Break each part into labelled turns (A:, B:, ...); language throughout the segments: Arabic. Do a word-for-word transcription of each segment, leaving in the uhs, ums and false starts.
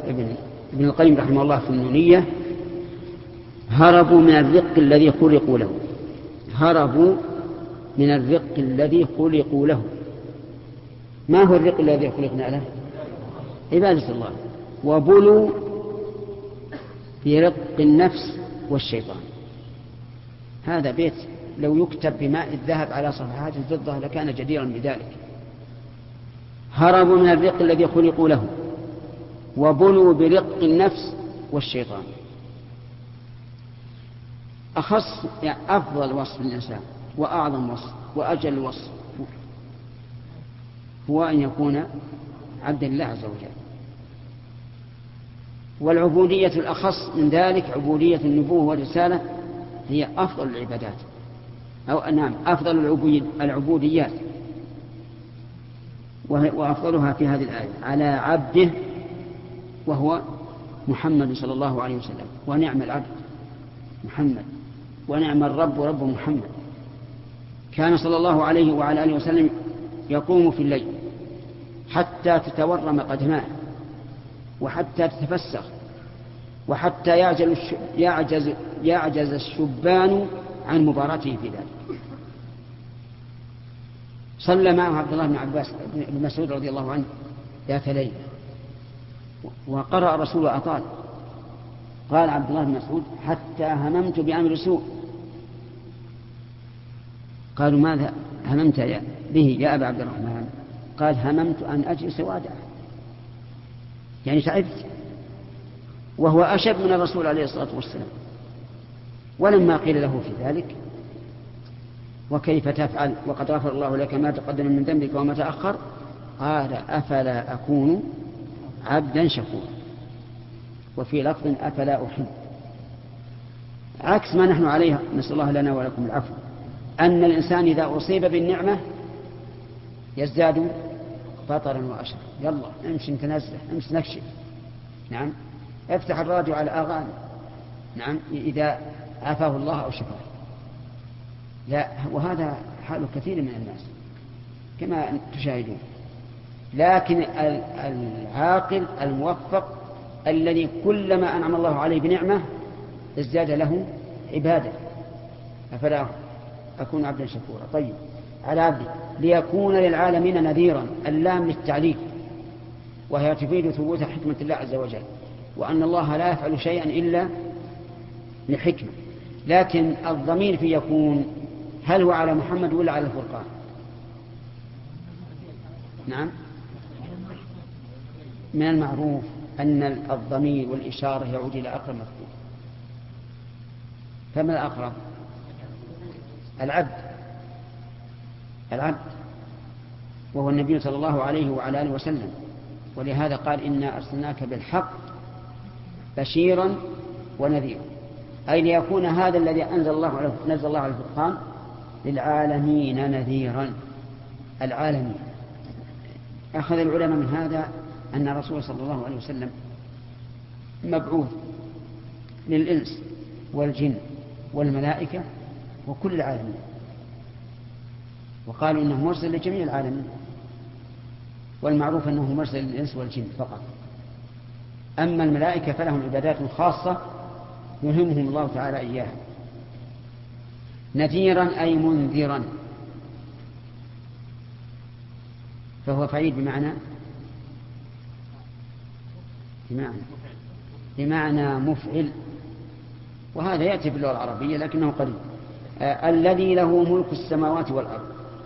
A: ابن, ابن القيم رحمه الله في النونية: هربوا من الرق الذي خلقوا له. هربوا من الرق الذي خلقوا له. ما هو الرق الذي خلقنا له؟ عبادة الله. وبلوا في رق النفس والشيطان. هذا بيت لو يكتب بماء الذهب على صفحات الفضة لكان جديرا بذلك. هربوا من الرق الذي خلقوا له وبلوا برق النفس والشيطان. أخص يعني أفضل وصف للإنسان وأعظم وصف وأجل وصف هو أن يكون عبد الله عز وجل. والعبودية الأخص من ذلك عبودية النبوة والرسالة هي أفضل العبادات، أو نعم أفضل العبوديات، وأفضلها في هذه الآية على عبده وهو محمد صلى الله عليه وسلم. ونعم العبد محمد ونعم الرب رب محمد. كان صلى الله عليه وعلى آله وسلم يقوم في الليل حتى تتورم قدماه وحتى تتفسخ وحتى يعجز, يعجز, يعجز الشبان عن مباراته في ذلك. صلى معه عبد الله بن عباس بن مسعود رضي الله عنه ذات ليلة وقرأ رسول أطال. قال عبد الله بن مسعود: حتى هممت بأمر سوء. قالوا: ماذا هممت به يا أبا عبد الرحمن؟ قال: هممت أن أجلس وادعه، يعني تعبت. وهو أشد من الرسول عليه الصلاة والسلام. ولما قيل له في ذلك: وكيف تفعل وقد غفر الله لك ما تقدم من ذنبك وما تأخر؟ قال: أفلا أكون عبدا شكورا. وفي لفظ: أفلا أحب. عكس ما نحن عليه، نسأل الله لنا ولكم العفو، أن الإنسان إذا أصيب بالنعمة يزداد بطرا وأشرا. يلا امشي نتنزه، امشي نكشف، نعم افتح الراديو على أغاني، نعم إذا عافاه الله أو شفاه. لا، وهذا حال كثير من الناس كما تشاهدون. لكن العاقل الموفق الذي كلما أنعم الله عليه بنعمة ازداد له عبادة. أفلا أكون عبدا شكورا. طيب، على عبده ليكون للعالمين نذيرا، اللام للتعليل، وهي تفيد ثبوت حكمة الله عز وجل، وأن الله لا يفعل شيئا إلا لحكمة. لكن الضمير في يكون هل هو على محمد ولا على الفرقان؟ نعم، من المعروف أن الضمير والإشارة يعود إلى أقرب مذكور. فما الأقرب؟ العبد العبد وهو النبي صلى الله عليه وعلى آله وسلم. ولهذا قال: إنا أرسلناك بالحق بشيرا ونذيرا، أي ليكون هذا الذي أنزل الله على نزل الله على الفرقان للعالمين نذيرا. العالمين. أخذ العلماء من هذا أن الرسول صلى الله عليه وسلم مبعوث للإنس والجن والملائكة وكل العالمين، وقالوا إنه مرسل لجميع العالمين، والمعروف أنه مرسل للإنس والجن فقط. أما الملائكة فلهم عبادات خاصة يلهمهم الله تعالى إياها. نذيرا أي منذرا، فهو فعيل بمعنى بمعنى بمعنى مفعل، وهذا يأتي في اللغة العربية لكنه قليل. آه الذي له ملك السماوات والأرض،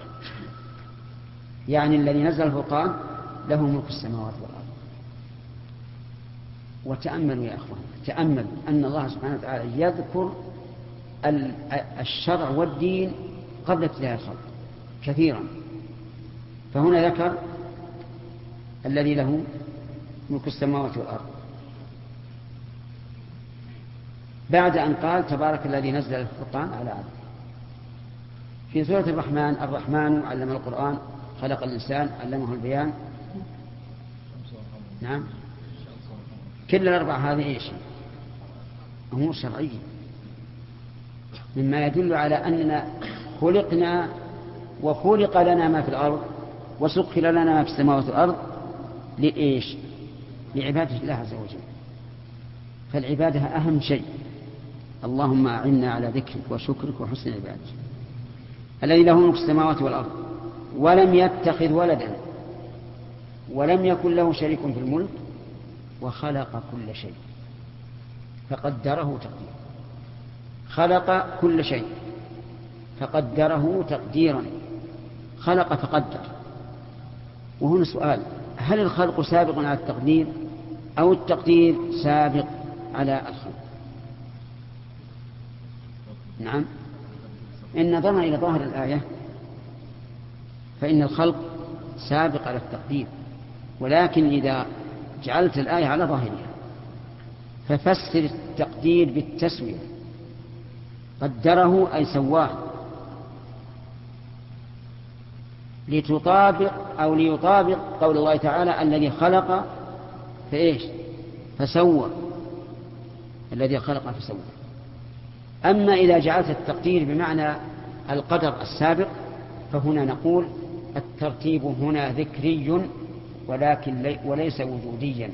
A: يعني الذي نزل الفرقان له ملك السماوات والأرض. وتأملوا يا أخوان، تأملوا أن الله سبحانه وتعالى يذكر الشرع والدين قبل ابتداء الخلق كثيرا، فهنا ذكر الذي له ملك السماوات والأرض بعد أن قال تبارك الذي نزل الفرقان على عبده. في سورة الرحمن: الرحمن علم القرآن خلق الإنسان علمه البيان. نعم، كل الأربع هذه إيش؟ أمور شرعية مما يدل على أننا خلقنا وخلق لنا ما في الأرض وسخر لنا ما في السماوات والأرض لإيش؟ لعبادة الله عز وجل. فالعبادة أهم شيء. اللهم أعنا على ذكرك وشكرك وحسن عبادتك. الذي له ملك السماوات والأرض ولم يتخذ ولدا ولم يكن له شريك في الملك وخلق كل شيء فقدره تقديرا. خلق كل شيء فقدره تقديرا. خلق فقدر. وهنا سؤال: هل الخلق سابق على التقدير أو التقدير سابق على الخلق؟ نعم، إن نظرنا إلى ظاهر الآية فإن الخلق سابق على التقدير، ولكن إذا جعلت الآية على ظاهرها ففسر التقدير بالتسوية. قدره أي سواه لتطابق أو ليطابق قول الله تعالى: الذي خلق فإيش فسوى. الذي خلق فسوى. أما إذا جعلت التقدير بمعنى القدر السابق فهنا نقول الترتيب هنا ذكري ولكن لي وليس وجوديا.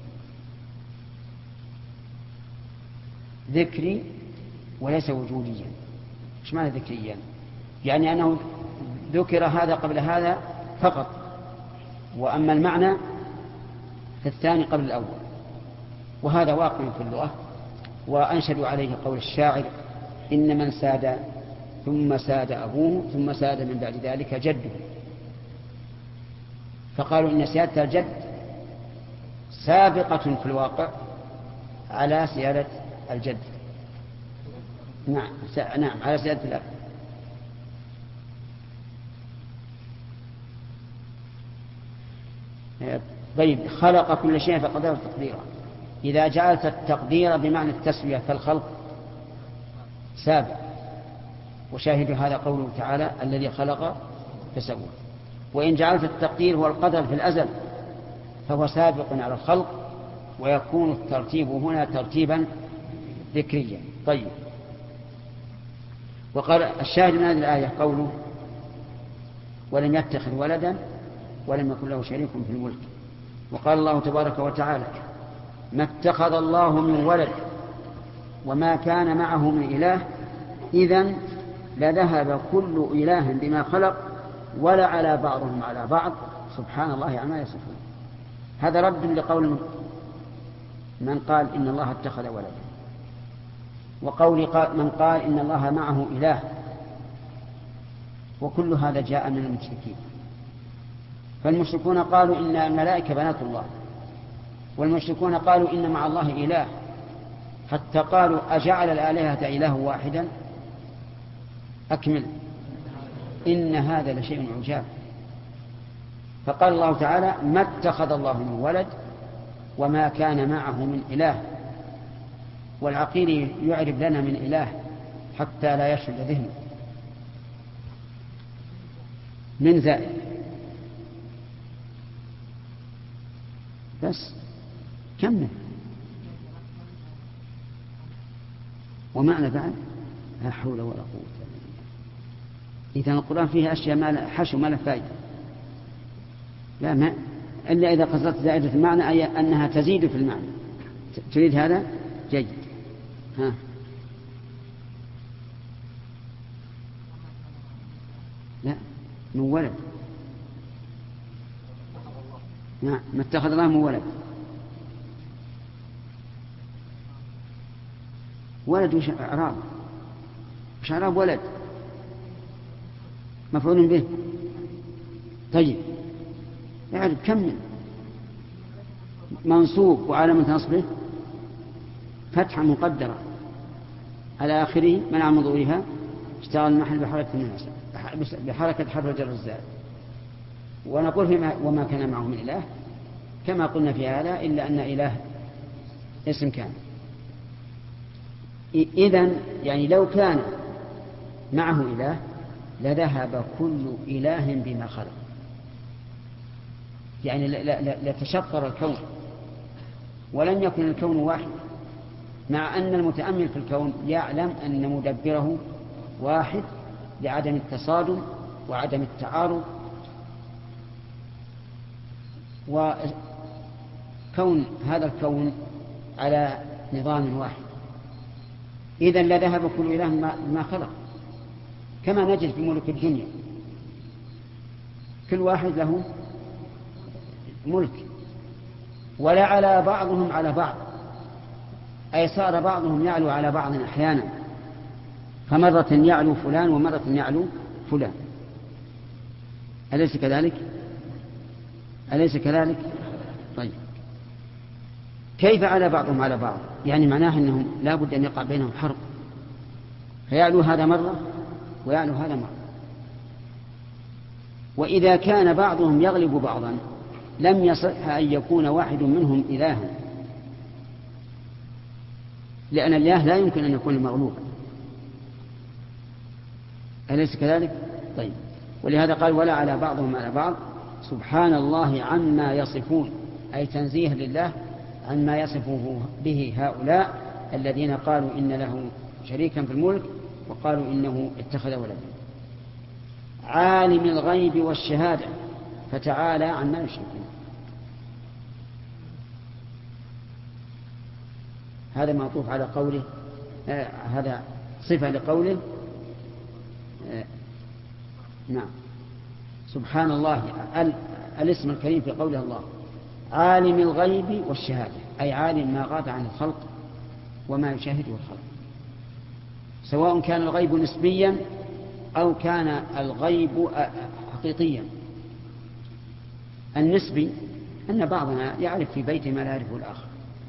A: ذكري وليس وجوديا. ايش معنى ذكريا؟ يعني أنه ذكر هذا قبل هذا فقط، وأما المعنى فالثاني قبل الأول. وهذا واقع في اللغة، وأنشد عليه قول الشاعر: إن من ساد ثم ساد أبوه ثم ساد من بعد ذلك جده. فقالوا إن سيادة الجد سابقة في الواقع على سيادة الجد. نعم نعم على سيادة الأب. طيب، خلق كل شيء فقدره تقديرا. إذا جعلت التقدير بمعنى التسوية فالخلق سابق، وشاهد هذا قوله تعالى: الذي خلق فسوى. وإن جعلت التقدير هو القدر في الأزل فهو سابق على الخلق، ويكون الترتيب هنا ترتيبا ذكريا. طيب، وقال الشاهد من هذه الآية قوله: ولم يتخذ ولدا ولم يكن له شريك في الملك. وقال الله تبارك وتعالى: ما اتخذ الله من ولد وما كان معه من إله إذن لذهب كل إله بما خلق ولعلى بعضهم على بعض سبحان الله عما يصفون. هذا رد لقول من قال إن الله اتخذ ولدا، وقول من قال إن الله معه إله، وكل هذا جاء من المشركين. فالمشركون قالوا إن الملائكة بنات الله، والمشركون قالوا إن مع الله إله، حتى قالوا: أجعل الآلهة إله واحدا؟ أكمل، إن هذا لشيء عجاب. فقال الله تعالى: ما اتخذ الله من ولد وما كان معه من إله. والعقيل يعرف لنا من إله حتى لا يشغل ذهنه. من زائد بس كمل. ومعنى بعد لا حول ولا قوة إلا بالله. إذا القرآن فيه أشياء ما حشو ما له فائدة. لا ما إلا إذا قصدت زائدة المعنى أي أنها تزيد في المعنى. تريد هذا؟ جيد. ها لا من ولد. نعم، ما اتخذ الله من ولد. ولد وش إعراب؟ وش إعراب ولد؟ مفعول به. طيب يعني كمل. منصوب وعلامة نصبه فتحة مقدرة على آخره منع من ظهورها، اشتغل المحل بحركة المناسبة بحركة حرف الجر الزائد. ونقول فيما وما كان معه من إله كما قلنا في هذا، إلا أن إله اسم كان. إذن يعني لو كان معه إله لذهب كل إله بما خلق، يعني لتشطر الكون ولم يكن الكون واحد، مع أن المتأمل في الكون يعلم أن مدبره واحد لعدم التصادم وعدم التعارض. وكون كون هذا الكون على نظام واحد، إذن لذهب كل إله ما خلق، كما نجد في ملك الدنيا كل واحد له ملك، ولا على بعضهم على بعض، أي صار بعضهم يعلو على بعض أحيانا، فمرة يعلو فلان ومرة يعلو فلان. أليس كذلك؟ أليس كذلك؟ طيب، كيف على بعضهم على بعض؟ يعني معناه أنهم لا بد أن يقع بينهم حرب، فيعلو هذا مرة ويعلو هذا مرة. وإذا كان بعضهم يغلب بعضا لم يصح أن يكون واحد منهم إلها، لأن الإله لا يمكن أن يكون مغلوبا. أليس كذلك؟ طيب، ولهذا قال ولا على بعضهم على بعض سبحان الله عما يصفون، أي تنزيه لله عما يصفه به هؤلاء الذين قالوا إن له شريكا في الملك وقالوا إنه اتخذ ولدا. عالم الغيب والشهادة فتعالى عما يشركون. هذا معطوف على قوله، آه هذا صفة لقوله آه نعم سبحان الله، الاسم الكريم في قوله الله عالم الغيب والشهادة، أي عالم ما غاب عن الخلق وما يشاهده الخلق، سواء كان الغيب نسبيا أو كان الغيب حقيقيا. النسبي أن بعضنا يعرف في بيته ما لا يعرفه الآخر،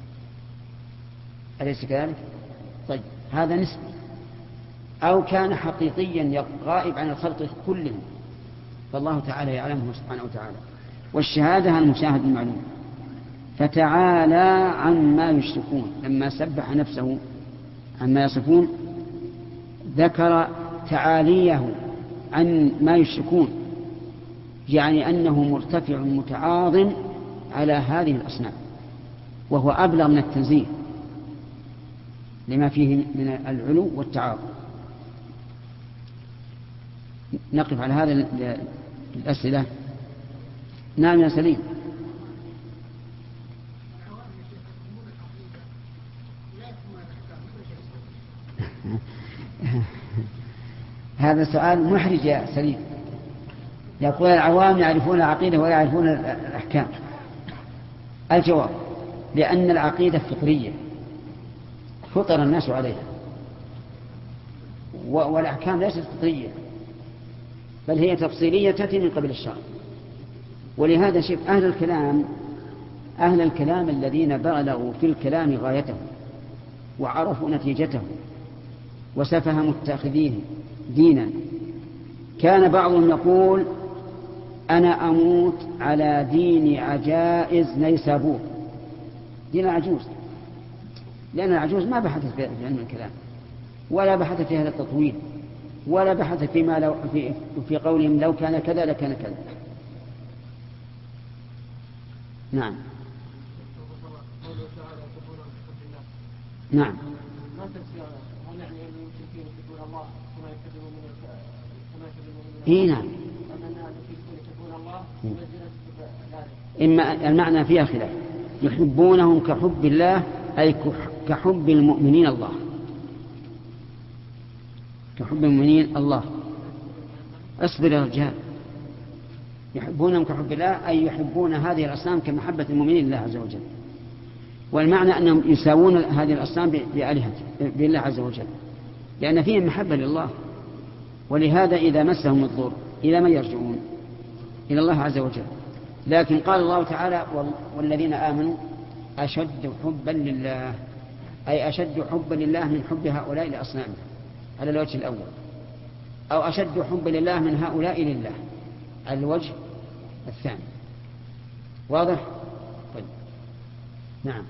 A: أليس كذلك؟ طيب، هذا نسبي. أو كان حقيقيا غائب عن الخلق كلهم، فالله تعالى يعلمه سبحانه وتعالى. والشهادة المشاهد المعلوم. فتعالى عما يشركون، لما سبح نفسه عما يصفون ذكر تعاليه عن ما يشركون، يعني أنه مرتفع متعاظم على هذه الأصنام، وهو أبلغ من التنزيه لما فيه من العلو والتعاظم. نقف على هذا الأسئلة. نعم يا سليم. هذا سؤال محرج يا سليم. يقول العوام يعرفون العقيدة ولا يعرفون الأحكام. الجواب: لأن العقيدة فطرية فطر الناس عليها، والأحكام ليست فطرية بل هي تفصيلية تأتي من قبل الشرع. ولهذا شوف أهل الكلام أهل الكلام الذين بلغوا في الكلام غايته وعرفوا نتيجته وسفه متخذيه دينا، كان بعضهم يقول أنا أموت على دين عجائز نيسابور، دين العجوز، لأن العجوز ما بحثت في علم الكلام ولا بحثت في هذا التطويل ولا بحث فيما لو في, في قولهم لو كان كذا لكان كذا. نعم نعم إيه نعم. إما المعنى فيها خلاف، يحبونهم كحب الله أي كحب المؤمنين الله، كحب المؤمنين الله. اصبر يا رجال. يحبونهم كحب الله أي يحبون هذه الأصنام كمحبة المؤمنين لله عز وجل. والمعنى أنهم يساوون هذه الأصنام بآلهة بالله عز وجل، لأن فيهم محبة لله. ولهذا إذا مسهم الضر إلى من يرجعون؟ إلى الله عز وجل. لكن قال الله تعالى والذين آمنوا أشد حبا لله، أي أشد حبا لله من حب هؤلاء لأصنامه على الوجه الأول، أو أشد حبا لله من هؤلاء لله على الوجه الثاني. واضح؟ طيب. نعم.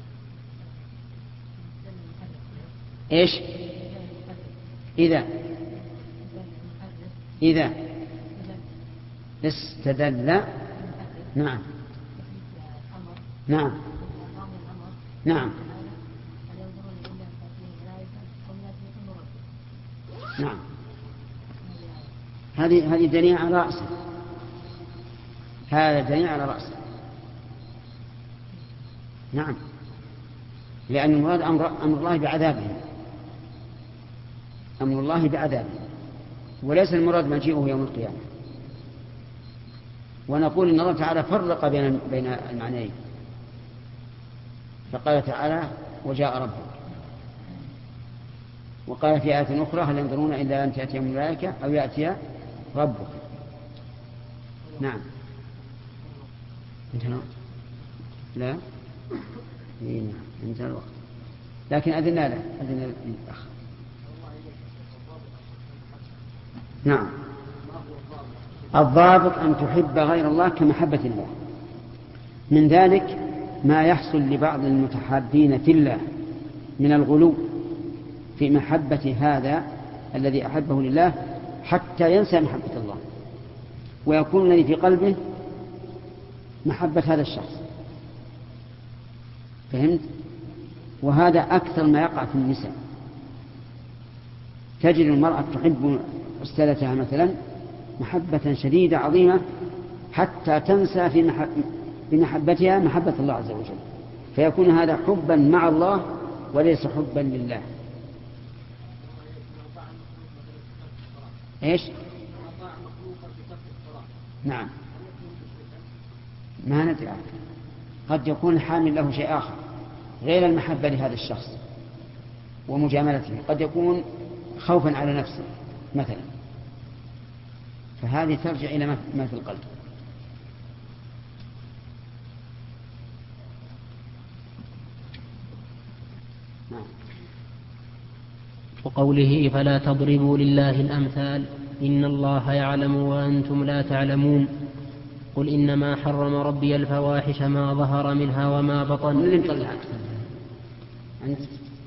A: إيش؟ إذا إذا استدل. نعم نعم نعم نعم. هذه هذه دليل على رأسه، هذا دليل على رأسه. نعم، لأن المراد أمر, أمر الله بعذابه، أمر الله بعذابه، وليس المراد مجيئه يوم القيامة. ونقول إن الله تعالى فرق بين بين المعنيين، فقال تعالى وجاء ربك، وقال في آية أخرى هل ينظرون إلا أن تأتيهم الملائكة أو يأتي ربك. نعم. انتهى؟ لا. إيه نعم، انتهى الوقت، لكن أذنا له، أذنا الأخ. نعم. الضابط أن تحب غير الله كمحبة الله. من ذلك ما يحصل لبعض المتحابين في الله من الغلو في محبة هذا الذي أحبه لله حتى ينسى محبة الله، ويكون الذي في قلبه محبة هذا الشخص. فهمت؟ وهذا أكثر ما يقع في النساء. تجد المرأة تحب أستاذتها مثلا محبة شديدة عظيمة حتى تنسى في محب بمحبتها محبة الله عز وجل، فيكون هذا حبا مع الله وليس حبا لله. ايش؟ نعم، ما ندري، قد يكون حامل له شيء آخر غير المحبة لهذا الشخص ومجاملته، قد يكون خوفا على نفسه مثلا، فهذه ترجع إلى ما في القلب.
B: وقوله فلا تضربوا لله الأمثال إن الله يعلم وأنتم لا تعلمون. قل إنما حرم ربي الفواحش ما ظهر منها وما بطن.
A: اللي مطلع أنت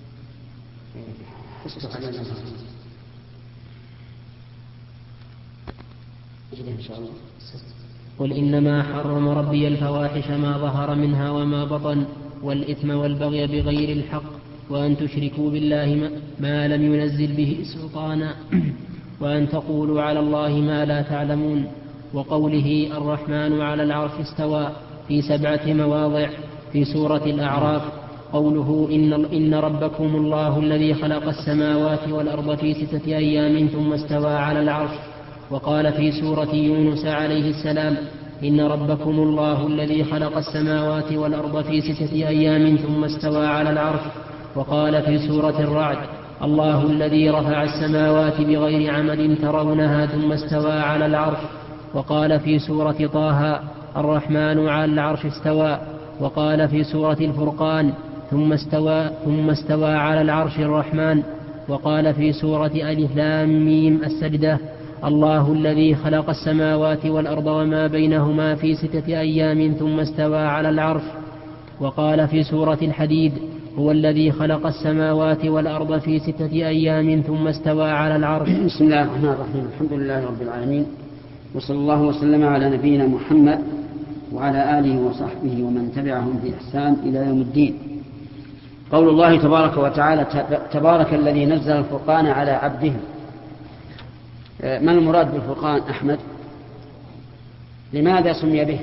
A: إن شاء الله.
B: قل إنما حرم ربي الفواحش ما ظهر منها وما بطن والإثم والبغي بغير الحق وأن تشركوا بالله ما لم ينزل به سلطانا وأن تقولوا على الله ما لا تعلمون. وقوله الرحمن على العرش استوى في سبعة مواضع في سورة الأعراف. قوله إن, إن ربكم الله الذي خلق السماوات والأرض في ستة أيام ثم استوى على العرش. وقال في سورة يونس عليه السلام إن ربكم الله الذي خلق السماوات والأرض في ستة أيام ثم استوى على العرش. وقال في سورة الرعد الله الذي رفع السماوات بغير عمد ترونها ثم استوى على العرش. وقال في سورة طه الرحمن على العرش استوى. وقال في سورة الفرقان ثم استوى, ثم استوى على العرش الرحمن. وقال في سورة ألف لام ميم السجدة الله الذي خلق السماوات والأرض وما بينهما في ستة أيام ثم استوى على العرش. وقال في سورة الحديد هو الذي خلق السماوات والأرض في ستة أيام ثم استوى على العرش.
A: بسم الله الرحمن الرحيم، الحمد لله رب العالمين، وصلى الله وسلم على نبينا محمد وعلى آله وصحبه ومن تبعهم بإحسان إلى يوم الدين. قول الله تبارك وتعالى تبارك الذي نزل الفرقان على عبده. ما المراد بالفرقان أحمد؟ لماذا سمي به؟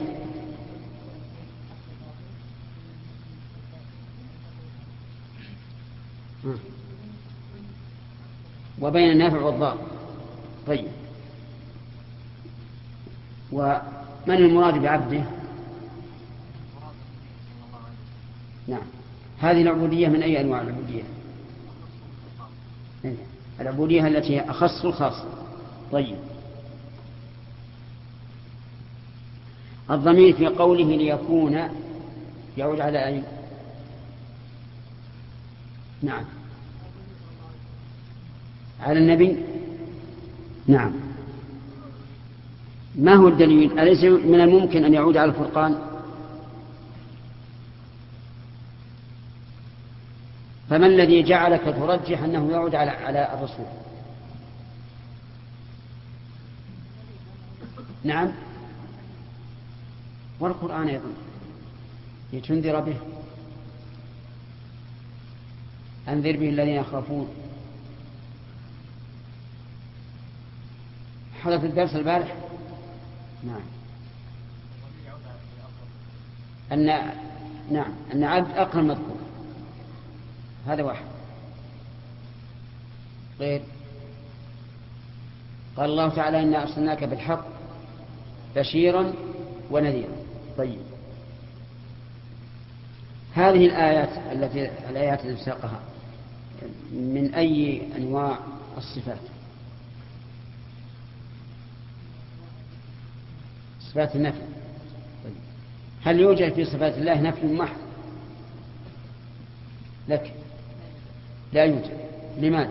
A: وبين النافع والضار. طيب، ومن المراد بعبده؟ نعم، هذه العبودية من أي أنواع العبودية؟ العبودية التي هي أخص الخاص. طيب، الضمير في قوله ليكون يعود على أي؟ نعم، على النبي. نعم، ما هو الدليل؟ أليس من الممكن أن يعود على الفرقان؟ فما الذي جعلك ترجح أنه يعود على على الرسول؟ نعم، والقرآن أيضا لتنذر به، أنذر به الذين يخافون. حدث الدرس البارح. نعم، أن نعم أن عبد أقرب مذكور، هذا واحد. غير قال الله تعالى إنا أرسلناك بالحق بشيرا ونذيرا. طيب هذه الآيات التي الآيات التي ساقها من أي أنواع الصفات؟ صفات النفي. هل يوجد في صفات الله نفي محض؟ لك لا يوجد. لماذا؟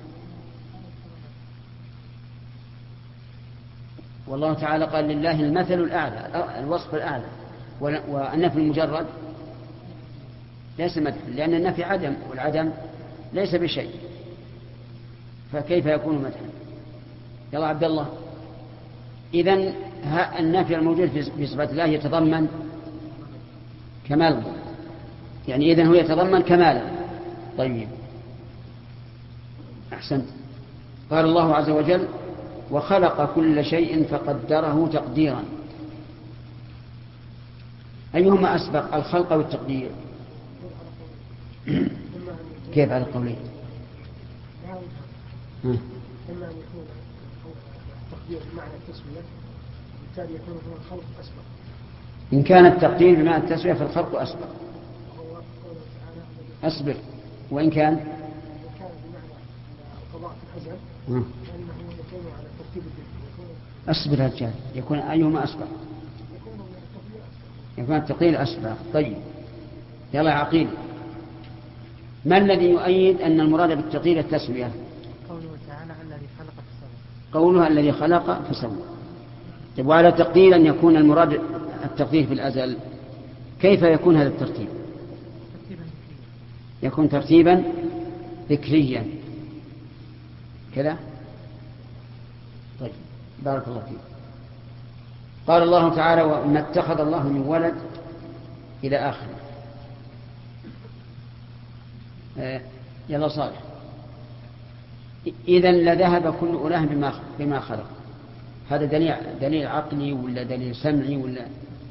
A: والله تعالى قال لله المثل الأعلى، الوصف الأعلى، والنفي المجرد ليس مدح، لأن النفي عدم، والعدم ليس بشيء، فكيف يكون مدحا؟ يلا عبد الله. إذن النفي الموجود في صفات الله يتضمن كمال، يعني إذن هو يتضمن كمالا. طيب أحسنت. قال الله عز وجل وخلق كل شيء فقدره تقديرا. أيهما أسبق، الخلق والتقدير؟ كيف على القولين؟
C: إما أن يكون التقدير بمعنى التسوية، بالتالي يكون هو الخلق أسبق.
A: إن كان التقدير بمعنى التسوية فالخلق أسبق. أصبر. وإن كان
C: كان بمعنى القضاء في الأزل فإنه يكون على ترتيب الدين.
A: أصبر رجال. يكون أيهما أسبق؟ يكون التقدير أسبق. طيب يلا عقيل، ما الذي يؤيد أن المراد بالتقدير التسوية؟
C: قوله تعالى الذي خلق فسوى.
A: قولها الذي خلق فسوى. طيب وعلى تقدير أن يكون المراد التقدير في الأزل، كيف يكون هذا الترتيب؟ يكون ترتيبا ذكريا كذا. طيب بارك الله فيك. قال الله تعالى وما اتخذ الله من ولد إلى آخر. آه يلا صالح. إذن لذهب كل إله بما بما خلق. هذا دليل دليل عقلي ولا دليل سمعي ولا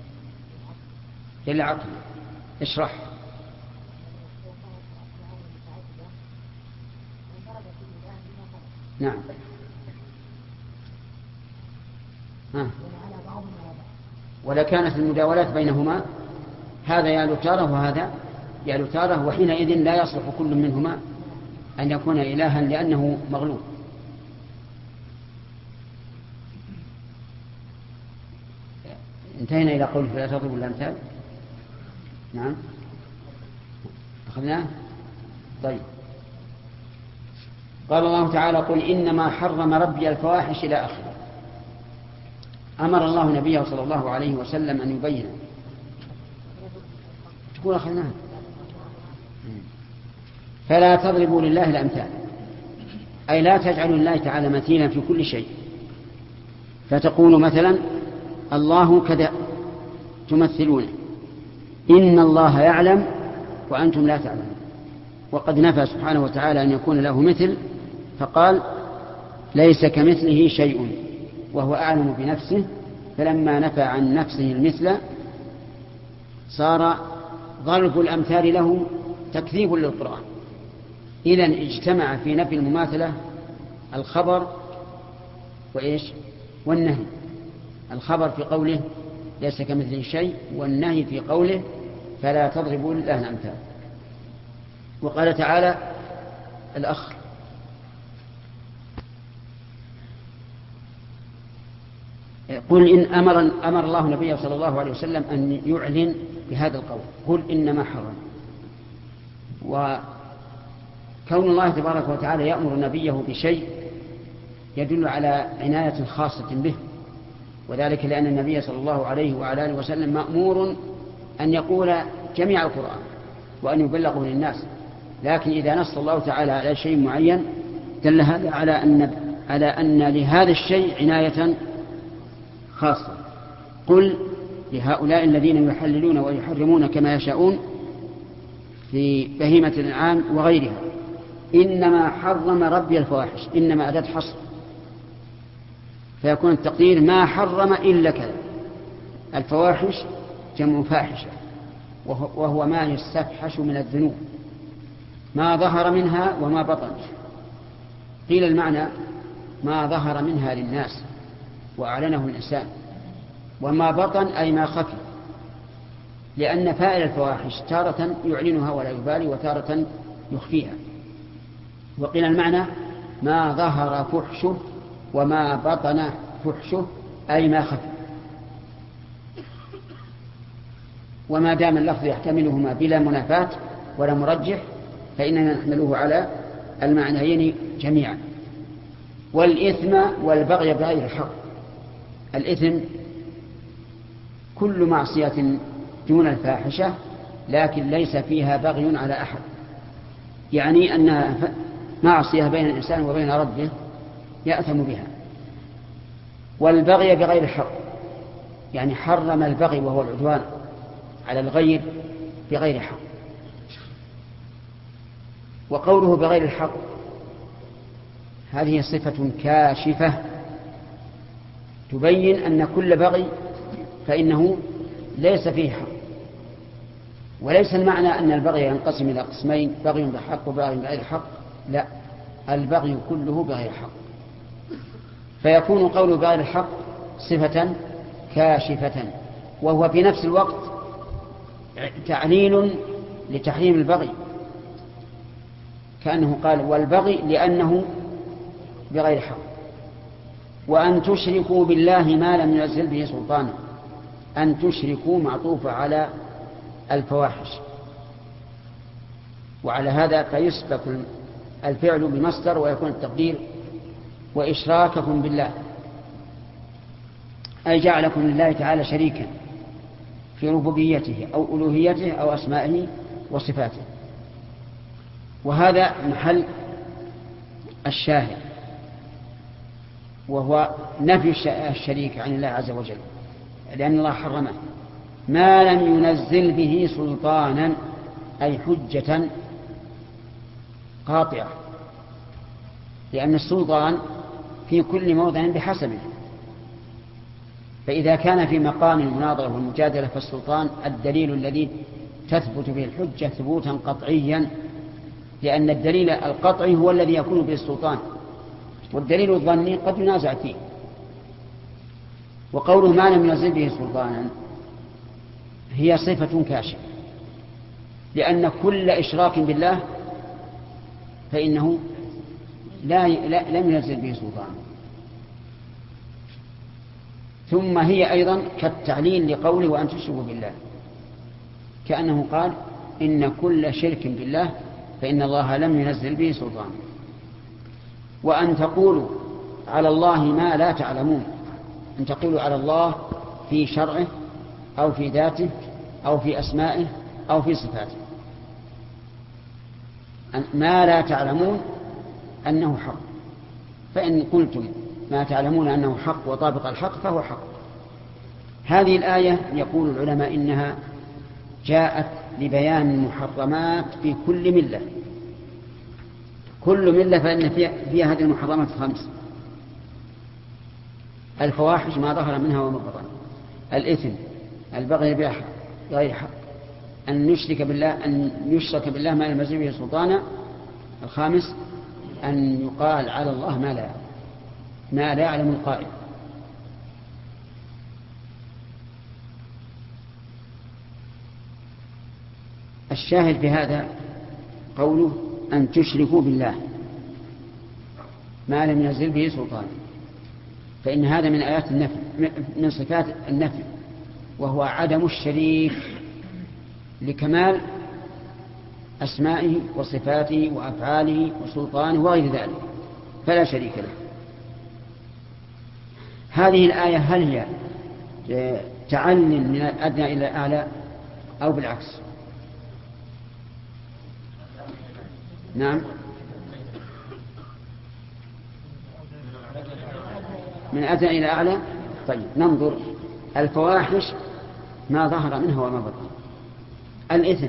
A: دليل عقلي؟ اشرح. نعم. ها. ولا كانت المداولات بينهما هذا يعلو تاره وهذا يعلو تاره، وحينئذ لا يصلح كل منهما أن يكون إلها لأنه مغلوب. انتهينا إلى قوله فلا تضربوا الأمثال. نعم أخذناه. طيب قال الله تعالى قل إنما حرم ربي الفواحش إلى آخره. أمر الله نبيه صلى الله عليه وسلم أن يبين. تقول أخذناه. فلا تضربوا لله الأمثال، أي لا تجعلوا الله تعالى مثيلا في كل شيء، فتقولوا مثلا الله كذا تمثلونه، إن الله يعلم وأنتم لا تعلمون. وقد نفى سبحانه وتعالى أن يكون له مثل، فقال ليس كمثله شيء وهو أعلم بنفسه، فلما نفى عن نفسه المثل صار ضرب الأمثال له تكذيب للقرآن. إذن اجتمع في نفي المماثلة الخبر وإيش والنهي. الخبر في قوله ليس كمثله شيء، والنهي في قوله فلا تضربوا لله الأمثال. وقال تعالى الأخ قل إن أمر, أمر الله نبيه صلى الله عليه وسلم أن يعلن بهذا القول قل إنما حرم. وكون الله تبارك وتعالى يأمر نبيه بشيء يدل على عناية خاصة به، وذلك لأن النبي صلى الله عليه وعلى آله وسلم مأمور أن يقول جميع القرآن وأن يبلغه للناس، لكن إذا نص الله تعالى على شيء معين دل هذا على أن, على أن لهذا الشيء عناية خاصة. قل لهؤلاء الذين يحللون ويحرمون كما يشاءون في بهيمة الأنعام وغيرها إنما حرم ربي الفواحش، إنما أداة حصر، فيكون التقدير ما حرم إلا كذا. الفواحش جمع فاحشة، وهو ما يستفحش من الذنوب، ما ظهر منها وما بطن. قيل المعنى ما ظهر منها للناس وأعلنه الإنسان، وما بطن أي ما خفي، لأن فاعل الفواحش تارة يعلنها ولا يبالي وتارة يخفيها. وقيل المعنى ما ظهر فحشه وما بطن فحشه أي ما خفي. وما دام اللفظ يحتملهما بلا منافاة ولا مرجح فإننا نحمله على المعنيين جميعا. والإثم والبغي بغير الحق. الإثم كل معصية دون الفاحشة لكن ليس فيها بغي على أحد، يعني أنها معصية بين الإنسان وبين ربه يأثم بها. والبغي بغير الحق يعني حرم البغي وهو العدوان على الغير بغير حق. وقوله بغير الحق هذه صفة كاشفة تبين أن كل بغي فإنه ليس فيه حق. وليس المعنى أن البغي ينقسم إلى قسمين، بغي بحق وبغي بغير حق، لا، البغي كله بغير حق. فيكون قوله بغير الحق صفة كاشفة، وهو في نفس الوقت تعليل لتحريم البغي، كأنه قال والبغي لأنه بغير حق. وأن تشركوا بالله ما لم ينزل به سلطانا، أن تشركوا معطوفة على الفواحش، وعلى هذا فيسبق الفعل بمصدر ويكون التقدير وإشراككم بالله، أي جعلكم لله تعالى شريكا في ربوبيته أو ألوهيته أو أسمائه وصفاته. وهذا محل الشاهد، وهو نفي الشريك عن الله عز وجل، لأن الله حرمه ما لم ينزل به سلطانا أي حجة قاطعة، لأن السلطان في كل موضع بحسبه. فإذا كان في مقام المناظرة والمجادلة فالسلطان الدليل الذي تثبت به الحجة ثبوتا قطعيا، لأن الدليل القطعي هو الذي يكون به السلطان، والدليل الظني قد ينازع فيه. وقوله ما لم ينزل به سلطانا هي صفة كاشفة، لأن كل إشراك بالله فإنه لا لا لم ينزل به سلطان. ثم هي أيضا كالتعليل لقوله وأن تشركوا بالله، كأنه قال إن كل شرك بالله فإن الله لم ينزل به سلطان. وأن تقولوا على الله ما لا تعلمون، أن تقولوا على الله في شرعه أو في ذاته أو في أسمائه أو في صفاته ما لا تعلمون أنه حق. فإن قلتم ما تعلمون أنه حق وطابق الحق فهو حق. هذه الآية يقول العلماء إنها جاءت لبيان المحرمات في كل ملة، كل ملة فإن فيها, فيها هذه المحرمات الخمس: الفواحش ما ظهر منها وما بطن، الإثم، البغي بغير حق، أن يشرك بالله أن يشرك بالله ما لم ينزل به سلطانا، الخامس أن يقال على الله ما لا ما لا يعلم القائل. الشاهد في هذا قوله أن تشركوا بالله ما لم ينزل به سلطان، فإن هذا من آيات النفي، من صفات النفي، وهو عدم الشريك لكمال أسمائه وصفاته وأفعاله وسلطانه وغير ذلك، فلا شريك له. هذه الآية هل هي تعلم من الأدنى إلى الأعلى أو بالعكس؟ نعم، من أدنى إلى أعلى. طيب ننظر. الفواحش ما ظهر منها وما بطن. الإثم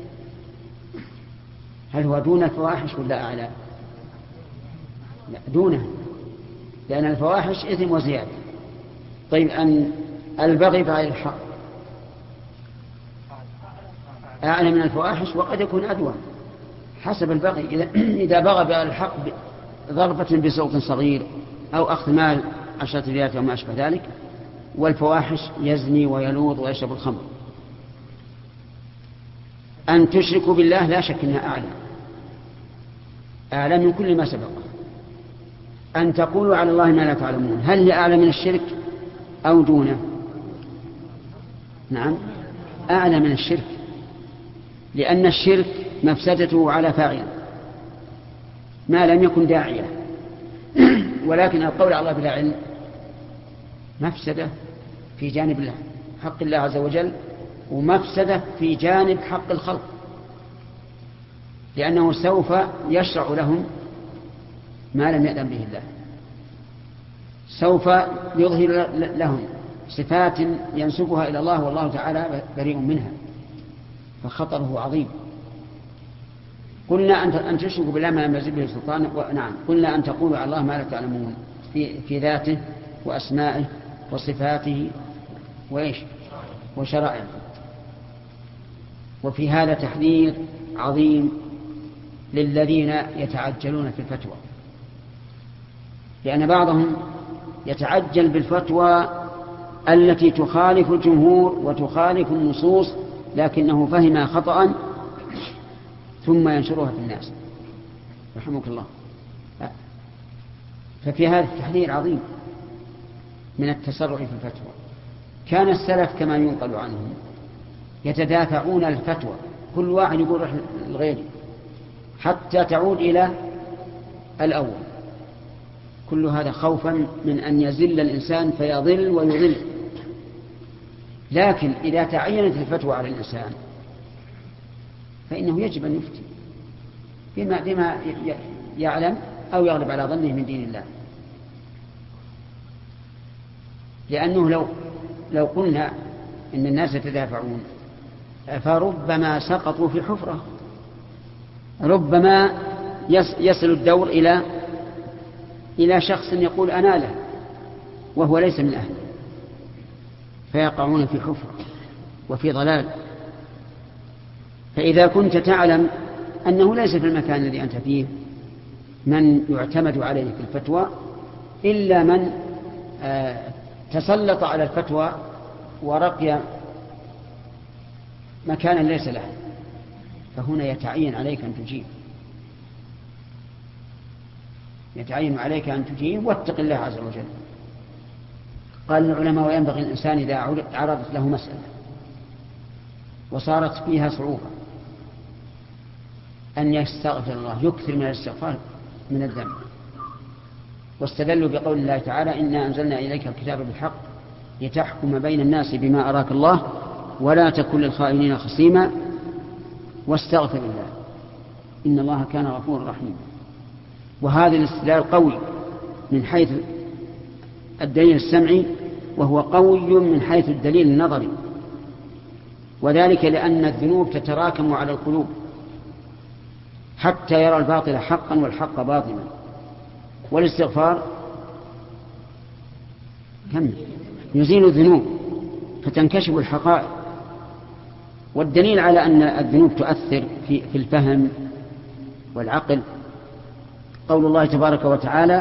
A: هل هو دون الفواحش ولا أعلى؟ لا، دونه، لأن الفواحش إثم وزيادة. طيب أن البغي بغير الحق أعلى من الفواحش وقد يكون أدوى حسب البغي. إذا بغى بغى الحق ضربة بصوت صغير أو أخذ مال عشرة ريالات وما أشبه ذلك، والفواحش يزني ويلوذ ويشرب الخمر. أن تشركوا بالله لا شك أنها أعلى أعلى من كل ما سبق. أن تقولوا على الله ما لا تعلمون، هل هي أعلى من الشرك أو دونه؟ نعم أعلى من الشرك، لأن الشرك مفسدته على فاعل ما لم يكن داعية، ولكن القول على الله بلا علم مفسدة في جانب الله حق الله عز وجل، ومفسدة في جانب حق الخلق، لأنه سوف يشرع لهم ما لم يأذن به الله، سوف يظهر لهم صفات ينسبها إلى الله والله تعالى بريء منها، فخطره عظيم. قلنا أن تشركوا بالله ما لم ينزل به سلطان، نعم قلنا أن تقولوا على الله ما لا تعلمون في, في ذاته وأسمائه وصفاته وإيش وشرائعه. وفي هذا تحذير عظيم للذين يتعجلون في الفتوى، لأن بعضهم يتعجل بالفتوى التي تخالف الجمهور وتخالف النصوص، لكنه فهم خطأ ثم ينشرها في الناس رحمك الله. ففي هذا التحذير عظيم من التسرع في الفتوى. كان السلف كما ينقل عنهم يتدافعون الفتوى، كل واحد يقول روح الغير حتى تعود إلى الأول، كل هذا خوفا من أن يزل الإنسان فيضل ويضل. لكن إذا تعينت الفتوى على الإنسان فإنه يجب أن يفتي بما, بما يعلم أو يغلب على ظنه من دين الله، لأنه لو, لو قلنا إن الناس يتدافعون فربما سقطوا في حفرة، ربما يصل الدور إلى إلى شخص يقول أنا له وهو ليس من أهله، فيقعون في حفرة وفي ضلال. فإذا كنت تعلم أنه ليس في المكان الذي أنت فيه من يعتمد عليه في الفتوى إلا من آه تسلط على الفتوى ورقي مكانا ليس له، فهنا يتعين عليك أن تجيب، يتعين عليك أن تجيب واتق الله عز وجل. قال العلماء وينبغي الإنسان إذا عرضت له مسألة وصارت فيها صعوبة أن يستغفر الله، يكثر من الاستغفار من الذنب. واستدلوا بقول الله تعالى إنا أنزلنا إليك الكتاب بالحق لتحكم بين الناس بما أراك الله ولا تكن للخائنين خصيما واستغفر الله إن الله كان غفورا رحيما. وهذا الاستدلال قوي من حيث الدليل السمعي، وهو قوي من حيث الدليل النظري، وذلك لأن الذنوب تتراكم على القلوب حتى يرى الباطل حقا والحق باطلا، والاستغفار كم يزيل الذنوب فتنكشف الحقائق. والدليل على أن الذنوب تؤثر في, في الفهم والعقل قول الله تبارك وتعالى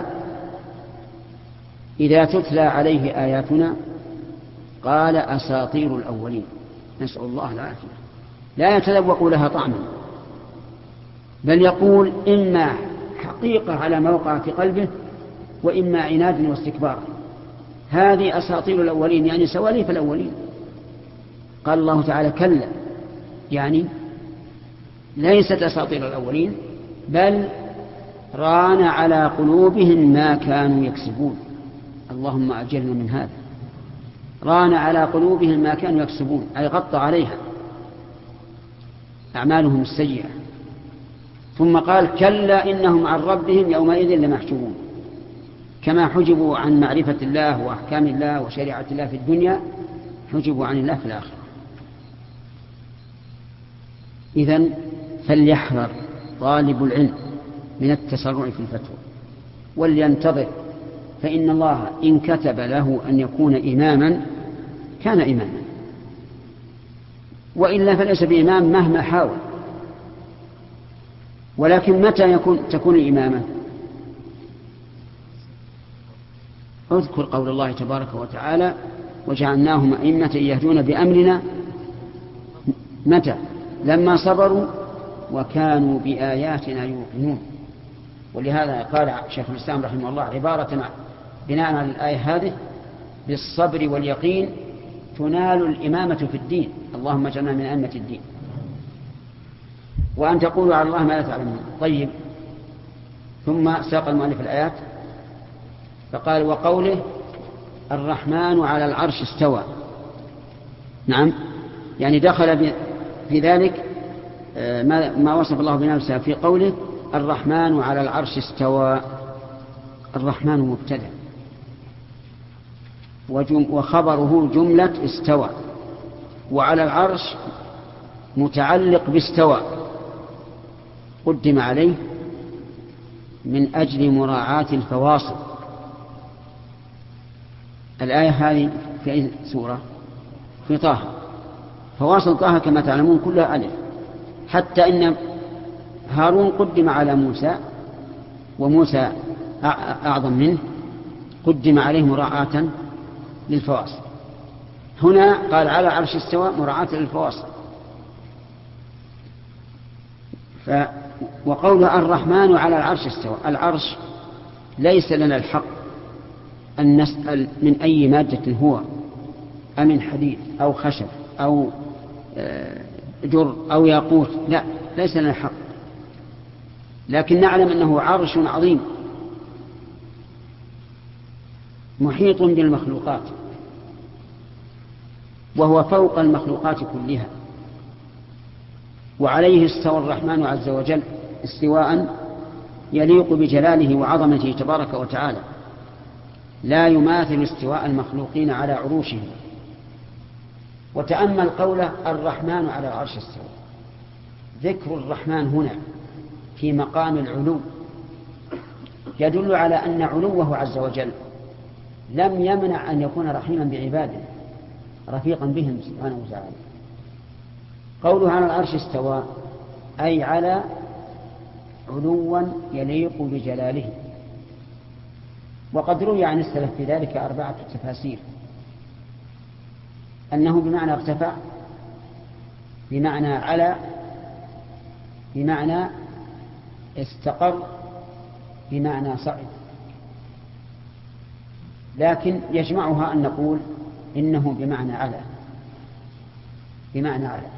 A: إذا تتلى عليه آياتنا قال أساطير الأولين، نسأل الله العافية. لا يتذوق لها طعما، بل يقول إما حقيقة على ما وقع في قلبه وإما عناد واستكبار. هذه أساطير الأولين يعني سواليف الأولين. قال الله تعالى كلا، يعني ليست أساطير الأولين بل ران على قلوبهم ما كانوا يكسبون. اللهم أجرنا من هذا. ران على قلوبهم ما كانوا يكسبون أي غطى عليها أعمالهم السيئة. ثم قال كلا إنهم عن ربهم يومئذ لمحجوبون، كما حجبوا عن معرفة الله وأحكام الله وشريعة الله في الدنيا حجبوا عن الله في الآخرة. إذن فليحذر طالب العلم من التسرع في الفتوى ولينتظر، فإن الله إن كتب له أن يكون إماما كان إماما، وإلا فليس بإمام مهما حاول. ولكن متى يكون تكون الإمامة؟ اذكر قول الله تبارك وتعالى وجعلناهم أئمة يهدون بأمرنا. متى؟ لما صبروا وكانوا بآياتنا يوقنون. ولهذا قال شيخ الإسلام رحمه الله عبارة بناء على الآية هذه: بالصبر واليقين تنال الإمامة في الدين. اللهم اجعلنا من أئمة الدين. وأن تقولوا على الله ما لا تعلمون. طيب، ثم ساق المؤلف الآيات فقال: وقوله الرحمن على العرش استوى. نعم، يعني دخل في ذلك ما وصف الله بنفسه في قوله الرحمن على العرش استوى. الرحمن مبتدأ وخبره جملة استوى، وعلى العرش متعلق باستوى قدم عليه من أجل مراعاة الفواصل. الآية هذه في أي سورة؟ في طه. فواصل طه كما تعلمون كلها ألف، حتى إن هارون قدم على موسى وموسى أعظم منه، قدم عليه مراعاة للفواصل. هنا قال على عرش استوى مراعاة للفواصل. ف وقوله الرحمن على العرش استوى، العرش ليس لنا الحق أن نسأل من أي مادة هو، أمن حديد أو خشب أو جر أو ياقوت، لا، ليس لنا الحق، لكن نعلم أنه عرش عظيم محيط بالمخلوقات، وهو فوق المخلوقات كلها، وعليه استوى الرحمن عز وجل استواء يليق بجلاله وعظمته تبارك وتعالى، لا يماثل استواء المخلوقين على عروشهم. وتأمل قوله الرحمن على العرش استوى. ذكر الرحمن هنا في مقام العلو يدل على أن علوه عز وجل لم يمنع أن يكون رحيما بعباده رفيقا بهم سبحانه وتعالى. قوله على العرش استوى أي على علوا يليق بجلاله. وقد روي عن السلف في ذلك أربعة تفاسير: أنه بمعنى ارتفع، بمعنى على، بمعنى استقر، بمعنى صعد. لكن يجمعها أن نقول إنه بمعنى على، بمعنى على.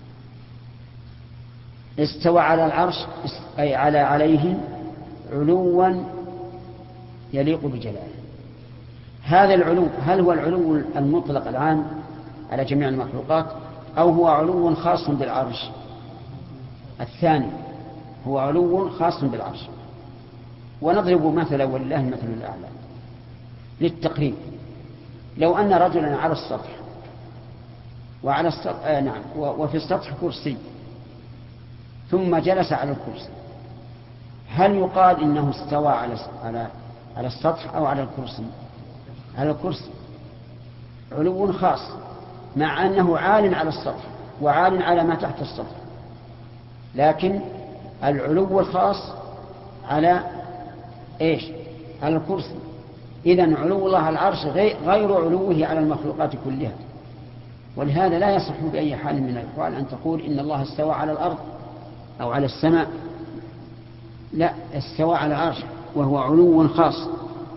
A: استوى على العرش أي على عليه علوا يليق بجلاله. هذا العلو هل هو العلو المطلق العام على جميع المخلوقات أو هو علو خاص بالعرش؟ الثاني، هو علو خاص بالعرش. ونضرب مثلا ولله المثل الأعلى للتقريب. لو أن رجلا على السطح وعلى السطح آه نعم وفي السطح كرسي ثم جلس على الكرسي، هل يقال إنه استوى على على على السطح أو على الكرسي؟ على الكرسي، علو خاص، مع أنه عال على السطح وعال على ما تحت السطح، لكن العلو الخاص على إيش؟ على الكرسي. إذن علو الله على العرش غير علوه على المخلوقات كلها. ولهذا لا يصح بأي حال من الأحوال أن تقول إن الله استوى على الأرض أو على السماء، لا، استوى على العرش وهو علو خاص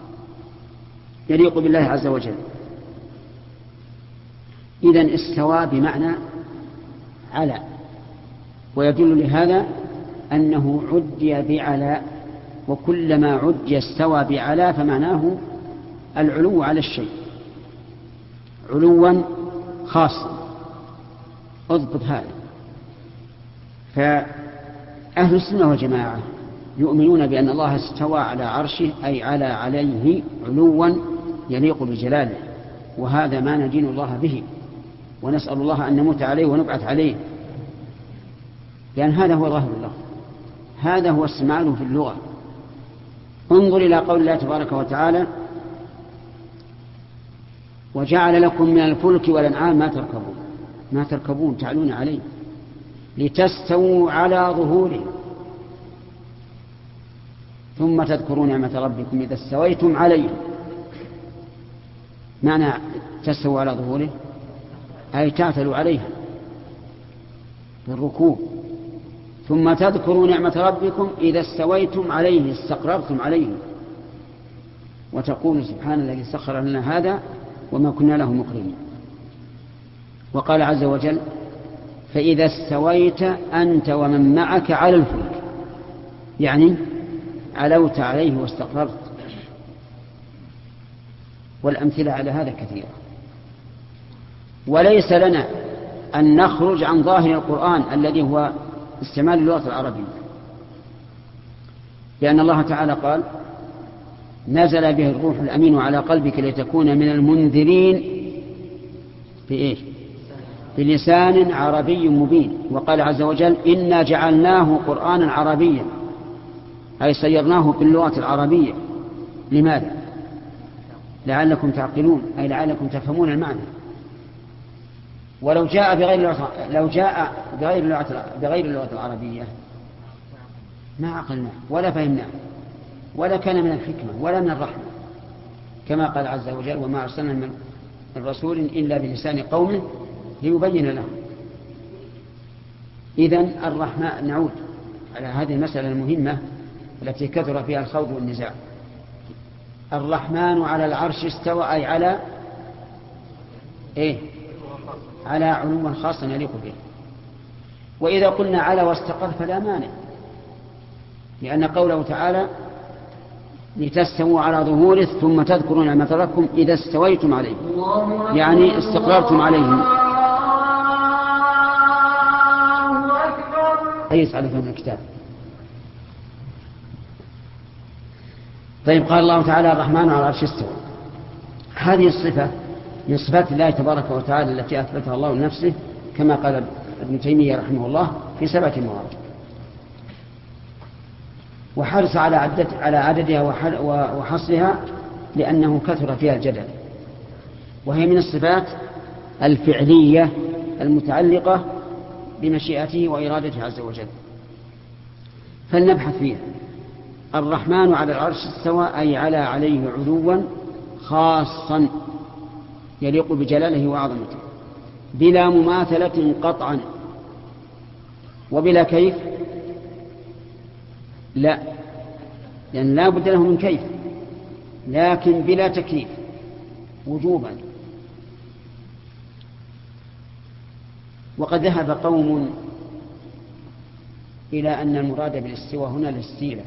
A: يليق بالله عز وجل. إذن استوى بمعنى على، ويدل لهذا أنه عدي بعلى، وكلما عدي استوى بعلى فمعناه العلو على الشيء علوا خاصا. اضبط هذا. فأهل السنة والجماعة يؤمنون بأن الله استوى على عرشه أي على عليه علوا يليق بجلاله، وهذا ما ندين الله به، ونسأل الله أن نموت عليه ونبعث عليه، لأن هذا هو ظاهر الله، هذا هو استعماله في اللغة. انظر إلى قول الله تبارك وتعالى وجعل لكم من الفلك والأنعام ما تركبون. ما تركبون تعلون عليه لتستووا على ظهوره ثم تذكروا نعمة ربكم إذا استويتم عليه. معنى تستووا على ظهوره أي تعتلوا عليها بالركوب، ثم تذكروا نعمة ربكم إذا استويتم عليه استقررتم عليه، وتقول سبحان الذي سخر لنا هذا وما كنا له مقرنين. وقال عز وجل فإذا استويت أنت ومن معك على الفلك، يعني علوت عليه واستقررت. والأمثلة على هذا كثيرة. وليس لنا أن نخرج عن ظاهر القرآن الذي هو استعمال اللغة العربية، لأن الله تعالى قال نزل به الروح الأمين على قلبك لتكون من المنذرين بإيش؟ بلسان عربي مبين. وقال عز وجل إنا جعلناه قرآنا عربيا، أي صيرناه باللغة العربية. لماذا؟ لعلكم تعقلون، أي لعلكم تفهمون المعنى. ولو جاء بغير لو جاء بغير اللغة بغير اللغة العربية ما عقلناه ولا فهمناه ولا كان من الحكمة ولا من الرحمة، كما قال عز وجل وما أرسلنا من الرسول إلا بلسان قومه ليبين لهم. إذن الرحمن، نعود على هذه المسألة المهمة التي كثر فيها الخوض والنزاع. الرحمن على العرش استوى، أي على إيه؟ على علوا خاصا يليق به. وإذا قلنا على واستقر فلا مانع، لأن قوله تعالى لتستووا على ظهوره ثم تذكروا نعمة ربكم إذا استويتم عليه، يعني استقررتم عليه. أيس على فهم الكتاب. طيب، قال الله تعالى الرحمن على العرش استوى. هذه الصفة من صفات الله تبارك وتعالى التي أثبتها الله لنفسه، كما قال ابن تيمية رحمه الله في سبعة مواضع، وحرص على عدد على عددها وحصرها لأنه كثر فيها الجدل. وهي من الصفات الفعلية المتعلقة بمشيئته وإرادته عز وجل. فلنبحث فيها. الرحمن على العرش استوى، أي على عليه علوا خاصا يليق بجلاله وعظمته، بلا مماثلة قطعا، وبلا كيف لا، لأن لا بد له من كيف، لكن بلا تكييف وجوبا. وقد ذهب قوم إلى أن المراد بالاستواء هنا الاستيلاء،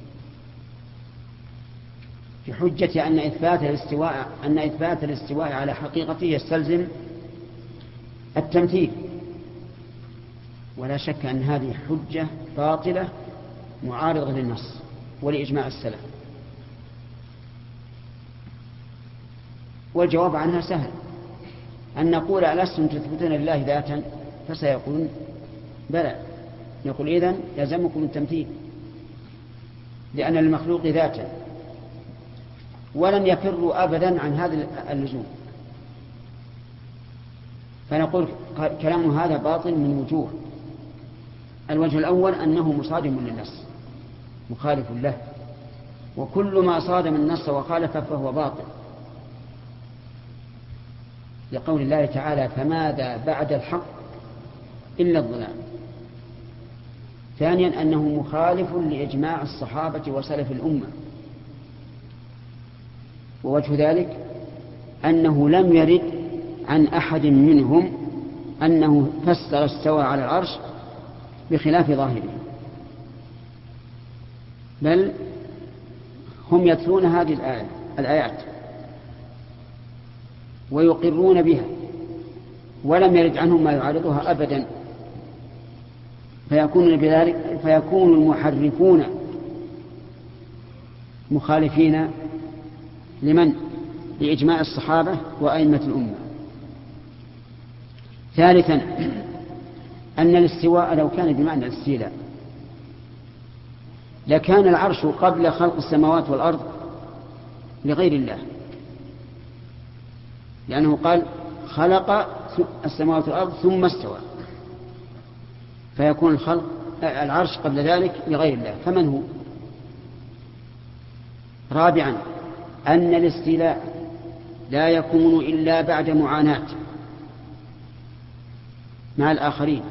A: في حجة أن إثبات الاستواء أن إثبات الاستواء على حقيقته يستلزم التمثيل. ولا شك أن هذه حجة باطلة معارضة للنص ولإجماع السلف، والجواب عنها سهل، أن نقول ألستم تثبتون لله ذاتا؟ فسيقولون بلى. نقول إذن يلزمكم التمثيل، لأن المخلوق ذاتا، ولن يفروا أبدا عن هذا اللزوم. فنقول كلام هذا باطل من وجوه. الوجه الأول أنه مصادم للنص مخالف له، وكل ما صادم النص وخالف فهو باطل، لقول الله تعالى فماذا بعد الحق إلا الضلال. ثانيا أنه مخالف لإجماع الصحابة وسلف الأمة، ووجه ذلك أنه لم يرد عن أحد منهم أنه فسر استوى على العرش بخلاف ظاهره، بل هم يتلون هذه الآية الآيات ويقرون بها، ولم يرد عنهم ما يعارضها أبدا. فيكون بذلك فيكون المحرفون مخالفين لمن؟ لإجماع الصحابة وأئمة الأمة. ثالثا أن الاستواء لو كان بمعنى الاستيلاء لكان العرش قبل خلق السماوات والأرض لغير الله، لأنه قال خلق السماوات والأرض ثم استوى، فيكون الخلق العرش قبل ذلك لغير الله، فمن هو؟ رابعا أن الاستيلاء لا يكون إلا بعد معاناة مع الآخرين،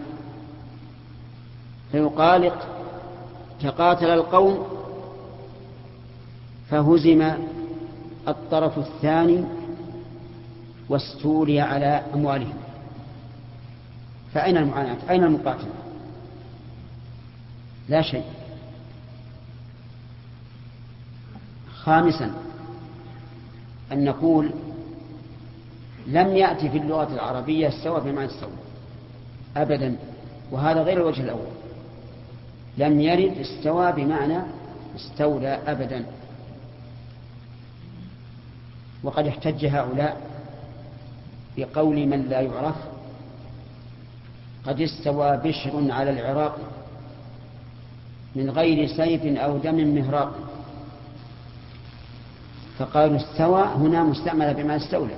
A: فيقال تقاتل القوم فهزم الطرف الثاني واستولي على أموالهم، فأين المعاناة؟ أين المقاتل؟ لا شيء. خامسا أن نقول لم يأتي في اللغة العربية استوى بمعنى استولى أبدا، وهذا غير الوجه الأول، لم يرد استوى بمعنى استولى أبدا. وقد احتج هؤلاء بقول من لا يعرف قد استوى بشر على العراق من غير سيف أو دم مهراق، فقالوا استوى هنا مستعملة بما استولى.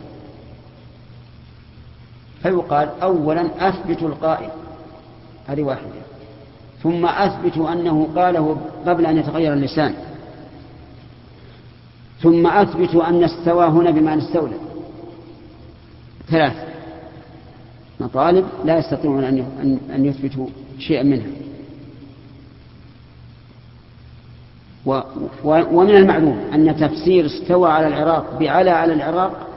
A: فيقال أولا أثبتوا القائل، هذه واحدة، ثم أثبتوا أنه قاله قبل أن يتغير اللسان، ثم أثبتوا أن استوى هنا بما استولى. ثلاث مطالب لا يستطيعون أن يثبتوا شيئا منها. ومن المعلوم أن تفسير استوى على العراق بعلى على العراق